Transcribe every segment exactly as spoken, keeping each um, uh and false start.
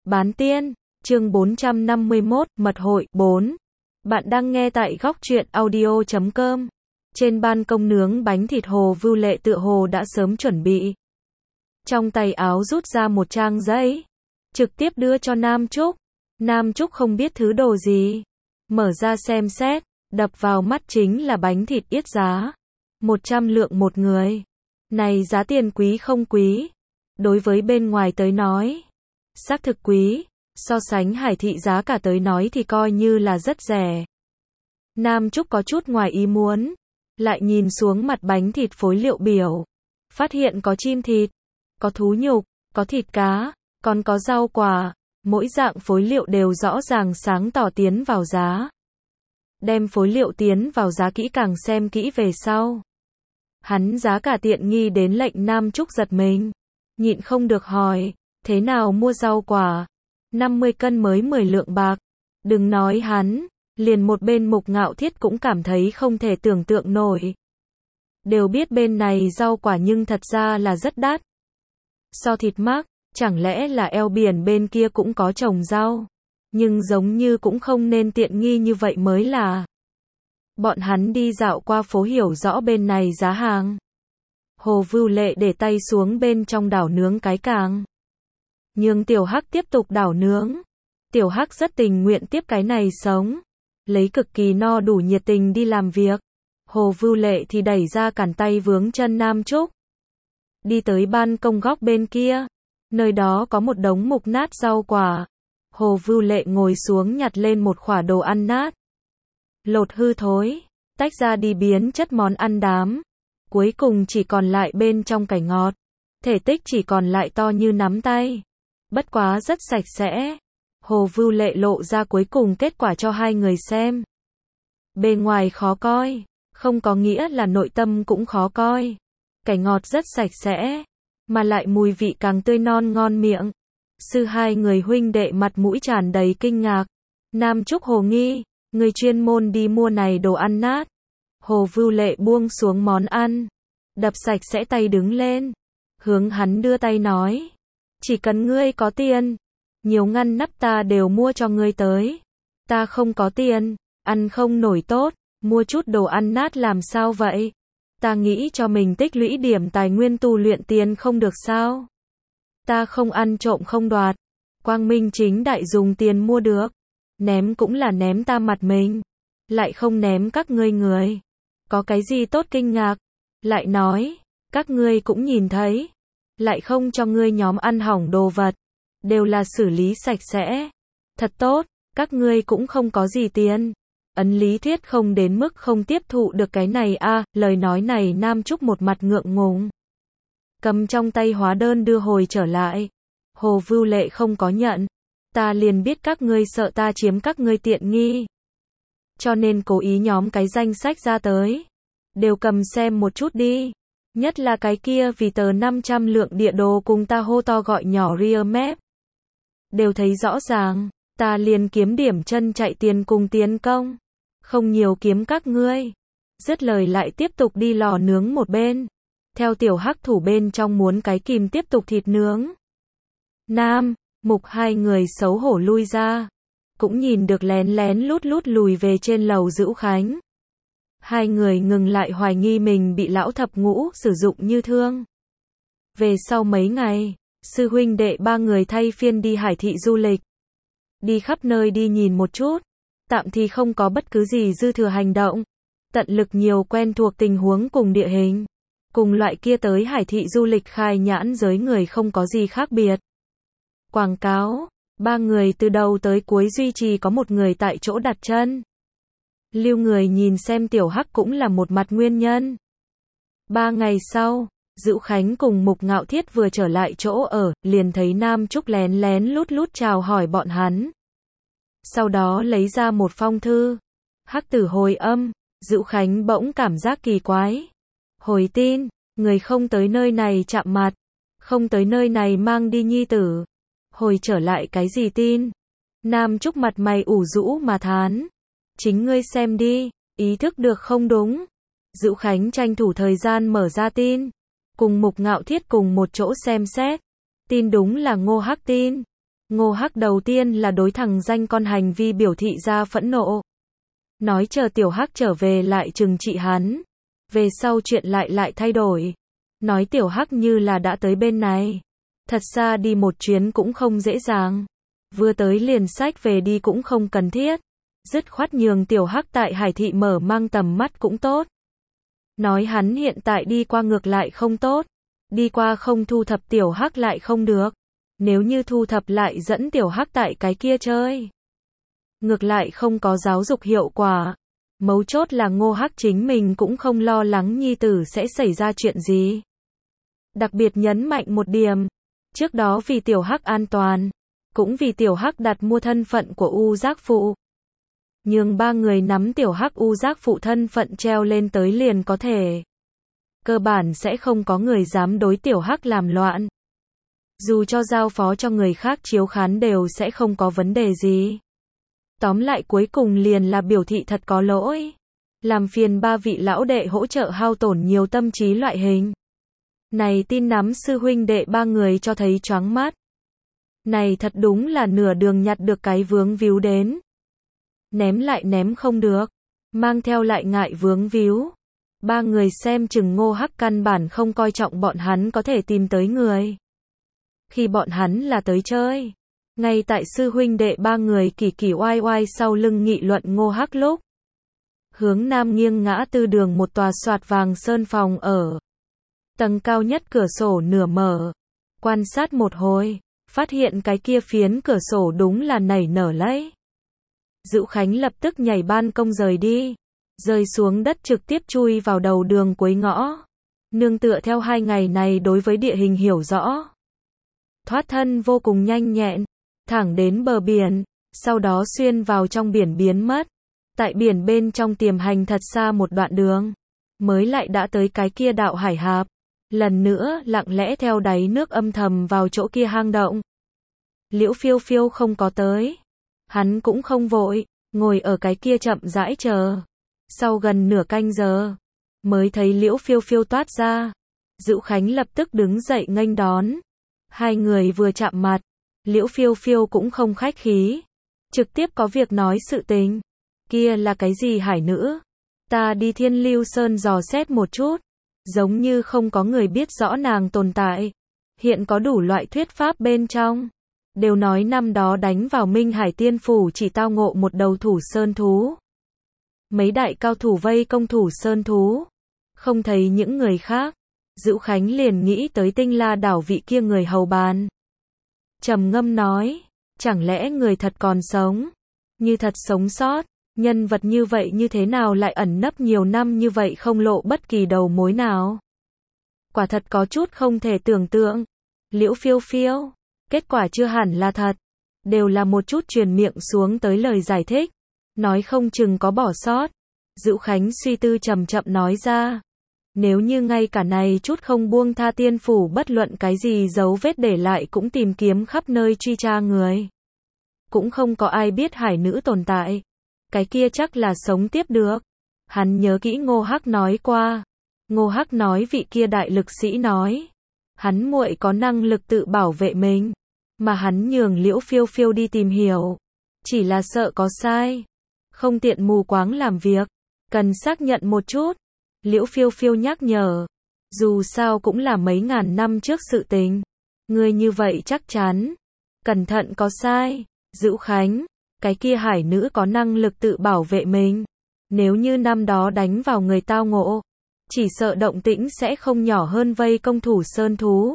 Bán tiên, chương bốn trăm năm mươi mốt, mật hội, bốn. Bạn đang nghe tại góc truyện audio chấm com. Trên ban công nướng bánh thịt Hồ Vưu Lệ tựa hồ đã sớm chuẩn bị. Trong tay áo rút ra một trang giấy, trực tiếp đưa cho Nam Trúc. Nam Trúc không biết thứ đồ gì. Mở ra xem xét, đập vào mắt chính là bánh thịt yết giá. một trăm lượng một người. Này giá tiền quý không quý? Đối với bên ngoài tới nói, xác thực quý, so sánh Hải thị giá cả tới nói thì coi như là rất rẻ. Nam Trúc có chút ngoài ý muốn, lại nhìn xuống mặt bánh thịt phối liệu biểu, phát hiện có chim thịt, có thú nhục, có thịt cá, còn có rau quả, mỗi dạng phối liệu đều rõ ràng sáng tỏ tiến vào giá. Đem phối liệu tiến vào giá kỹ càng xem kỹ về sau. Hắn giá cả tiện nghi đến lệnh Nam Trúc giật mình, nhịn không được hỏi, thế nào mua rau quả? năm mươi cân mới mười lượng bạc. Đừng nói hắn, liền một bên Mục Ngạo Thiết cũng cảm thấy không thể tưởng tượng nổi. Đều biết bên này rau quả nhưng thật ra là rất đắt. So thịt mác, chẳng lẽ là eo biển bên kia cũng có trồng rau? Nhưng giống như cũng không nên tiện nghi như vậy mới là. Bọn hắn đi dạo qua phố hiểu rõ bên này giá hàng. Hồ Vưu Lệ để tay xuống bên trong đảo nướng cái càng. Nhưng Tiểu Hắc tiếp tục đảo nướng. Tiểu Hắc rất tình nguyện tiếp cái này sống. Lấy cực kỳ no đủ nhiệt tình đi làm việc. Hồ Vưu Lệ thì đẩy ra cản tay vướng chân Nam Trúc. Đi tới ban công góc bên kia. Nơi đó có một đống mục nát rau quả. Hồ Vưu Lệ ngồi xuống nhặt lên một khỏa đồ ăn nát. Lột hư thối, tách ra đi biến chất món ăn đám. Cuối cùng chỉ còn lại bên trong cải ngọt. Thể tích chỉ còn lại to như nắm tay. Bất quá rất sạch sẽ. Hồ Vưu Lệ lộ ra cuối cùng kết quả cho hai người xem. Bề ngoài khó coi, không có nghĩa là nội tâm cũng khó coi. Cải ngọt rất sạch sẽ, mà lại mùi vị càng tươi non ngon miệng. Sư hai người huynh đệ mặt mũi tràn đầy kinh ngạc. Nam Trúc hồ nghi, người chuyên môn đi mua này đồ ăn nát. Hồ Vưu Lệ buông xuống món ăn, đập sạch sẽ tay đứng lên, hướng hắn đưa tay nói, chỉ cần ngươi có tiền, nhiều ngăn nắp ta đều mua cho ngươi tới. Ta không có tiền, ăn không nổi tốt, mua chút đồ ăn nát làm sao vậy? Ta nghĩ cho mình tích lũy điểm tài nguyên tu luyện tiền không được sao? Ta không ăn trộm không đoạt, quang minh chính đại dùng tiền mua được, ném cũng là ném ta mặt mình, lại không ném các ngươi người. Có cái gì tốt kinh ngạc? Lại nói, các ngươi cũng nhìn thấy, lại không cho ngươi nhóm ăn hỏng đồ vật, đều là xử lý sạch sẽ. Thật tốt, các ngươi cũng không có gì tiền. Ấn lý thuyết không đến mức không tiếp thụ được cái này a. À, lời nói này Nam Trúc một mặt ngượng ngùng. Cầm trong tay hóa đơn đưa hồi trở lại. Hồ Vưu Lệ không có nhận. Ta liền biết các ngươi sợ ta chiếm các ngươi tiện nghi. Cho nên cố ý nhóm cái danh sách ra tới. Đều cầm xem một chút đi. Nhất là cái kia vì tờ năm trăm lượng địa đồ cùng ta hô to gọi nhỏ real map. Đều thấy rõ ràng, ta liền kiếm điểm chân chạy tiền cùng tiến công. Không nhiều kiếm các ngươi. Dứt lời lại tiếp tục đi lò nướng một bên. Theo Tiểu Hắc thủ bên trong muốn cái kìm tiếp tục thịt nướng. Nam, Mục hai người xấu hổ lui ra. Cũng nhìn được lén lén lút lút lùi về trên lầu Dữu Khánh. Hai người ngừng lại hoài nghi mình bị lão thập ngũ sử dụng như thương. Về sau mấy ngày, sư huynh đệ ba người thay phiên đi Hải thị du lịch. Đi khắp nơi đi nhìn một chút. Tạm thì không có bất cứ gì dư thừa hành động. Tận lực nhiều quen thuộc tình huống cùng địa hình. Cùng loại kia tới Hải thị du lịch khai nhãn giới người không có gì khác biệt. Quảng cáo, ba người từ đầu tới cuối duy trì có một người tại chỗ đặt chân. Lưu người nhìn xem Tiểu Hắc cũng là một mặt nguyên nhân. Ba ngày sau, Dữu Khánh cùng Mục Ngạo Thiết vừa trở lại chỗ ở, liền thấy Nam Trúc lén lén lút lút chào hỏi bọn hắn. Sau đó lấy ra một phong thư. Hắc tử hồi âm, Dữu Khánh bỗng cảm giác kỳ quái. Hồi tin, người không tới nơi này chạm mặt, không tới nơi này mang đi nhi tử. Hồi trở lại cái gì tin? Nam Trúc mặt mày ủ rũ mà thán. Chính ngươi xem đi, ý thức được không đúng. Dữu Khánh tranh thủ thời gian mở ra tin. Cùng Mục Ngạo Thiết cùng một chỗ xem xét. Tin đúng là Ngô Hắc tin. Ngô Hắc đầu tiên là đối thằng danh con hành vi biểu thị ra phẫn nộ. Nói chờ Tiểu Hắc trở về lại trừng trị hắn. Về sau chuyện lại lại thay đổi. Nói Tiểu Hắc như là đã tới bên này. Thật ra đi một chuyến cũng không dễ dàng. Vừa tới liền sách về đi cũng không cần thiết. Dứt khoát nhường Tiểu Hắc tại Hải Thị mở mang tầm mắt cũng tốt. Nói hắn hiện tại đi qua ngược lại không tốt. Đi qua không thu thập Tiểu Hắc lại không được. Nếu như thu thập lại dẫn Tiểu Hắc tại cái kia chơi. Ngược lại không có giáo dục hiệu quả. Mấu chốt là Ngô Hắc chính mình cũng không lo lắng nhi tử sẽ xảy ra chuyện gì. Đặc biệt nhấn mạnh một điểm. Trước đó vì Tiểu Hắc an toàn. Cũng vì Tiểu Hắc đặt mua thân phận của U Giác Phụ. Nhưng ba người nắm Tiểu Hắc U Giác Phụ thân phận treo lên tới liền có thể. Cơ bản sẽ không có người dám đối Tiểu Hắc làm loạn. Dù cho giao phó cho người khác chiếu khán đều sẽ không có vấn đề gì. Tóm lại cuối cùng liền là biểu thị thật có lỗi. Làm phiền ba vị lão đệ hỗ trợ hao tổn nhiều tâm trí loại hình. Này tin nắm sư huynh đệ ba người cho thấy choáng mắt. Này thật đúng là nửa đường nhặt được cái vướng víu đến. Ném lại ném không được. Mang theo lại ngại vướng víu. Ba người xem chừng Ngô Hắc căn bản không coi trọng bọn hắn có thể tìm tới người. Khi bọn hắn là tới chơi. Ngay tại sư huynh đệ ba người kỳ kỳ oai oai sau lưng nghị luận Ngô Hắc lúc. Hướng nam nghiêng ngã tư đường một tòa soạt vàng sơn phòng ở. Tầng cao nhất cửa sổ nửa mở. Quan sát một hồi. Phát hiện cái kia phiến cửa sổ đúng là nảy nở lấy. Dữu Khánh lập tức nhảy ban công rời đi. Rơi xuống đất trực tiếp chui vào đầu đường cuối ngõ. Nương tựa theo hai ngày này đối với địa hình hiểu rõ. Thoát thân vô cùng nhanh nhẹn. Thẳng đến bờ biển. Sau đó xuyên vào trong biển biến mất. Tại biển bên trong tiềm hành thật xa một đoạn đường. Mới lại đã tới cái kia đạo hải hạp. Lần nữa lặng lẽ theo đáy nước âm thầm vào chỗ kia hang động. Liễu Phiêu Phiêu không có tới. Hắn cũng không vội. Ngồi ở cái kia chậm rãi chờ. Sau gần nửa canh giờ. Mới thấy Liễu Phiêu Phiêu toát ra. Dữu Khánh lập tức đứng dậy nghênh đón. Hai người vừa chạm mặt. Liễu Phiêu Phiêu cũng không khách khí. Trực tiếp có việc nói sự tình. Kia là cái gì hải nữ? Ta đi Thiên Lưu Sơn dò xét một chút. Giống như không có người biết rõ nàng tồn tại. Hiện có đủ loại thuyết pháp bên trong. Đều nói năm đó đánh vào Minh Hải Tiên Phủ chỉ tao ngộ một đầu thủ sơn thú. Mấy đại cao thủ vây công thủ sơn thú. Không thấy những người khác. Dữu Khánh liền nghĩ tới Tinh La đảo vị kia người hầu bàn. Trầm ngâm nói. Chẳng lẽ người thật còn sống? Như thật sống sót. Nhân vật như vậy như thế nào lại ẩn nấp nhiều năm như vậy không lộ bất kỳ đầu mối nào? Quả thật có chút không thể tưởng tượng. Liễu Phiêu Phiêu. Kết quả chưa hẳn là thật. Đều là một chút truyền miệng xuống tới lời giải thích. Nói không chừng có bỏ sót. Dữu Khánh suy tư chậm chậm nói ra. Nếu như ngay cả này chút không buông tha Tiên Phủ bất luận cái gì dấu vết để lại cũng tìm kiếm khắp nơi truy tra người. Cũng không có ai biết hải nữ tồn tại. Cái kia chắc là sống tiếp được. Hắn nhớ kỹ Ngô Hắc nói qua. Ngô Hắc nói vị kia đại lực sĩ nói. Hắn muội có năng lực tự bảo vệ mình. Mà hắn nhường Liễu Phiêu Phiêu đi tìm hiểu. Chỉ là sợ có sai. Không tiện mù quáng làm việc. Cần xác nhận một chút. Liễu Phiêu Phiêu nhắc nhở. Dù sao cũng là mấy ngàn năm trước sự tình. Người như vậy chắc chắn. Cẩn thận có sai. Dữu Khánh. Cái kia hải nữ có năng lực tự bảo vệ mình. Nếu như năm đó đánh vào người tao ngộ. Chỉ sợ động tĩnh sẽ không nhỏ hơn vây công thủ sơn thú.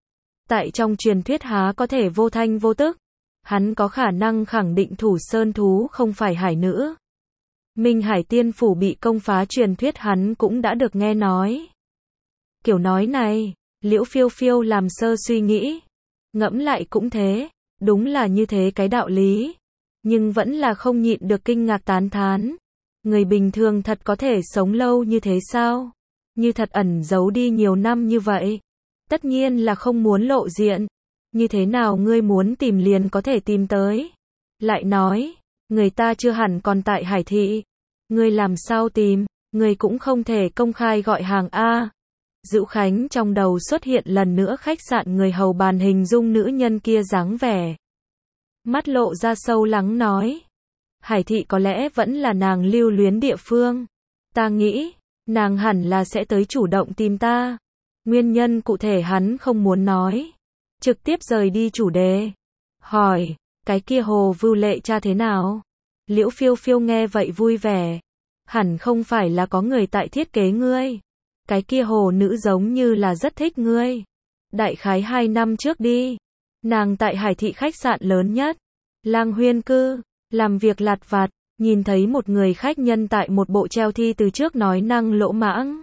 Tại trong truyền thuyết há có thể vô thanh vô tức. Hắn có khả năng khẳng định thủ sơn thú không phải hải nữ. Minh Hải Tiên Phủ bị công phá truyền thuyết hắn cũng đã được nghe nói. Kiểu nói này, Liễu Phiêu Phiêu làm sơ suy nghĩ. Ngẫm lại cũng thế, đúng là như thế cái đạo lý. Nhưng vẫn là không nhịn được kinh ngạc tán thán. Người bình thường thật có thể sống lâu như thế sao? Như thật ẩn giấu đi nhiều năm như vậy. Tất nhiên là không muốn lộ diện. Như thế nào ngươi muốn tìm liền có thể tìm tới. Lại nói, người ta chưa hẳn còn tại Hải Thị. Ngươi làm sao tìm, ngươi cũng không thể công khai gọi hàng A. Dữu Khánh trong đầu xuất hiện lần nữa khách sạn người hầu bàn hình dung nữ nhân kia dáng vẻ. mắt lộ ra sâu lắng nói. Hải thị có lẽ vẫn là nàng lưu luyến địa phương. Ta nghĩ, nàng hẳn là sẽ tới chủ động tìm ta. Nguyên nhân cụ thể hắn không muốn nói. Trực tiếp rời đi chủ đề. Hỏi, cái kia Hồ Vưu Lệ cha thế nào? Liễu Phiêu Phiêu nghe vậy vui vẻ. Hẳn không phải là có người tại thiết kế ngươi. Cái kia hồ nữ giống như là rất thích ngươi. Đại khái hai năm trước đi. Nàng tại Hải thị khách sạn lớn nhất. Lang Huyên cư. Làm việc lặt vặt. Nhìn thấy một người khách nhân tại một bộ treo thi từ trước nói năng lỗ mãng.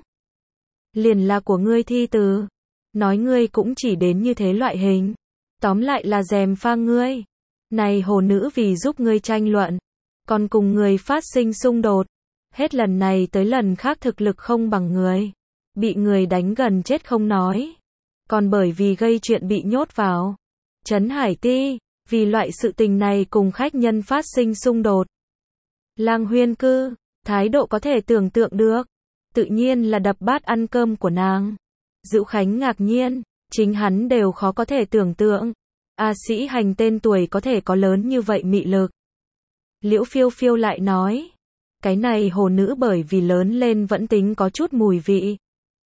Liền là của ngươi thi từ. Nói ngươi cũng chỉ đến như thế loại hình. Tóm lại là dèm pha ngươi. Này hồ nữ vì giúp ngươi tranh luận. Còn cùng người phát sinh xung đột. Hết lần này tới lần khác thực lực không bằng người. Bị người đánh gần chết không nói. Còn bởi vì gây chuyện bị nhốt vào trấn Hải Ti. Vì loại sự tình này cùng khách nhân phát sinh xung đột. Lang Huyên cư. Thái độ có thể tưởng tượng được. Tự nhiên là đập bát ăn cơm của nàng. Dữu Khánh ngạc nhiên. Chính hắn đều khó có thể tưởng tượng. A Sĩ Hành tên tuổi có thể có lớn như vậy mị lực. Liễu Phiêu Phiêu lại nói. Cái này hồ nữ bởi vì lớn lên vẫn tính có chút mùi vị.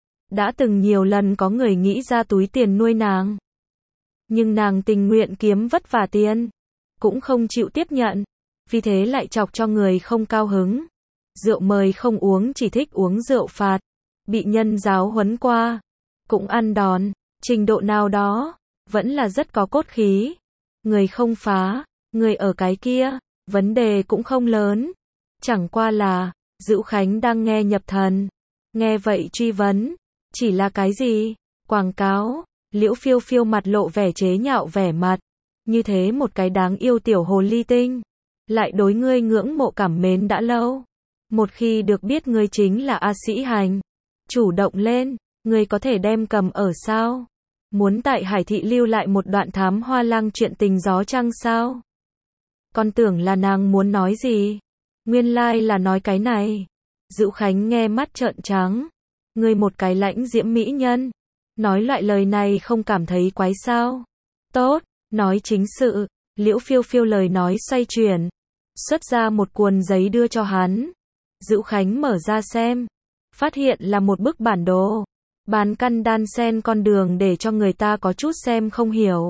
Đã từng nhiều lần có người nghĩ ra túi tiền nuôi nàng. Nhưng nàng tình nguyện kiếm vất vả tiền. Cũng không chịu tiếp nhận. Vì thế lại chọc cho người không cao hứng. Rượu mời không uống chỉ thích uống rượu phạt. Bị nhân giáo huấn qua. Cũng ăn đòn. Trình độ nào đó. Vẫn là rất có cốt khí. Người không phá. Người ở cái kia. Vấn đề cũng không lớn. Chẳng qua là. Dữu Khánh đang nghe nhập thần. Nghe vậy truy vấn. Chỉ là cái gì? Quảng cáo. Liễu Phiêu Phiêu mặt lộ vẻ chế nhạo vẻ mặt. Như thế một cái đáng yêu tiểu hồ ly tinh. Lại đối ngươi ngưỡng mộ cảm mến đã lâu. Một khi được biết ngươi chính là A Sĩ Hành. Chủ động lên. Ngươi có thể đem cầm ở sao? Muốn tại Hải thị lưu lại một đoạn thám hoa lang chuyện tình gió trăng sao? Con tưởng là nàng muốn nói gì? Nguyên lai là nói cái này. Dữu Khánh nghe mắt trợn trắng. Ngươi một cái lãnh diễm mỹ nhân. Nói loại lời này không cảm thấy quái sao? Tốt, nói chính sự. Liễu Phiêu Phiêu lời nói xoay chuyển. Xuất ra một cuộn giấy đưa cho hắn. Dữu Khánh mở ra xem. Phát hiện là một bức bản đồ. Bán căn đan sen con đường để cho người ta có chút xem không hiểu.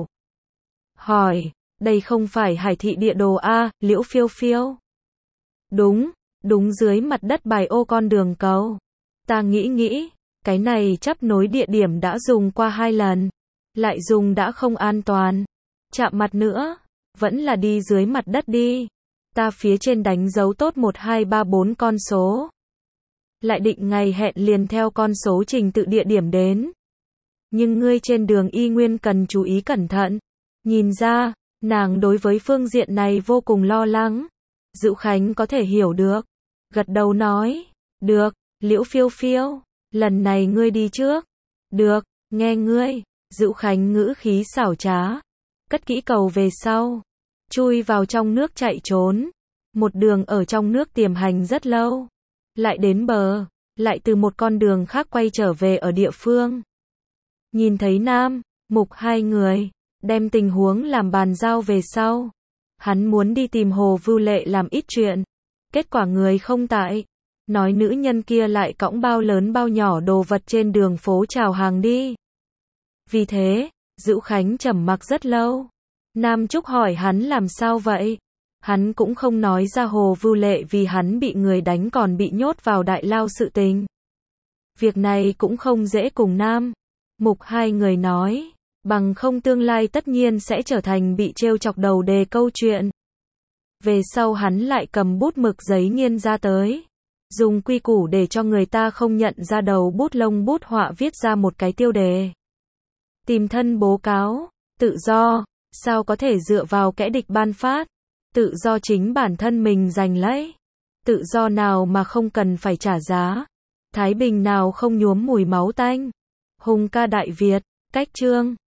Hỏi, đây không phải Hải thị địa đồ A, Liễu Phiêu Phiêu? Đúng, đúng dưới mặt đất bài ô con đường cầu. Ta nghĩ nghĩ, cái này chấp nối địa điểm đã dùng qua hai lần. Lại dùng đã không an toàn. Chạm mặt nữa, vẫn là đi dưới mặt đất đi. Ta phía trên đánh dấu tốt một hai ba bốn con số. Lại định ngày hẹn liền theo con số trình tự địa điểm đến. Nhưng ngươi trên đường y nguyên cần chú ý cẩn thận. Nhìn ra, nàng đối với phương diện này vô cùng lo lắng. Dữu Khánh có thể hiểu được. Gật đầu nói. Được, Liễu Phiêu Phiêu. Lần này ngươi đi trước. Được, nghe ngươi. Dữu Khánh ngữ khí xảo trá. Cất kỹ cầu về sau. Chui vào trong nước chạy trốn. Một đường ở trong nước tiềm hành rất lâu. Lại đến bờ. Lại từ một con đường khác quay trở về ở địa phương. Nhìn thấy Nam, Mục hai người. Đem tình huống làm bàn giao về sau. Hắn muốn đi tìm Hồ Vưu Lệ làm ít chuyện. Kết quả người không tại. Nói nữ nhân kia lại cõng bao lớn bao nhỏ đồ vật trên đường phố chào hàng đi. Vì thế, Dữu Khánh trầm mặc rất lâu. Nam Trúc hỏi hắn làm sao vậy? Hắn cũng không nói ra Hồ Vưu Lệ vì hắn bị người đánh còn bị nhốt vào đại lao sự tình. Việc này cũng không dễ cùng Nam Mục hai người nói. Bằng không tương lai tất nhiên sẽ trở thành bị trêu chọc đầu đề câu chuyện. Về sau hắn lại cầm bút mực giấy nghiên ra tới. Dùng quy củ để cho người ta không nhận ra đầu bút lông bút họa viết ra một cái tiêu đề. Tìm thân bố cáo. Tự do. Sao có thể dựa vào kẻ địch ban phát. Tự do chính bản thân mình giành lấy. Tự do nào mà không cần phải trả giá. Thái bình nào không nhuốm mùi máu tanh. Hùng ca Đại Việt. Cách chương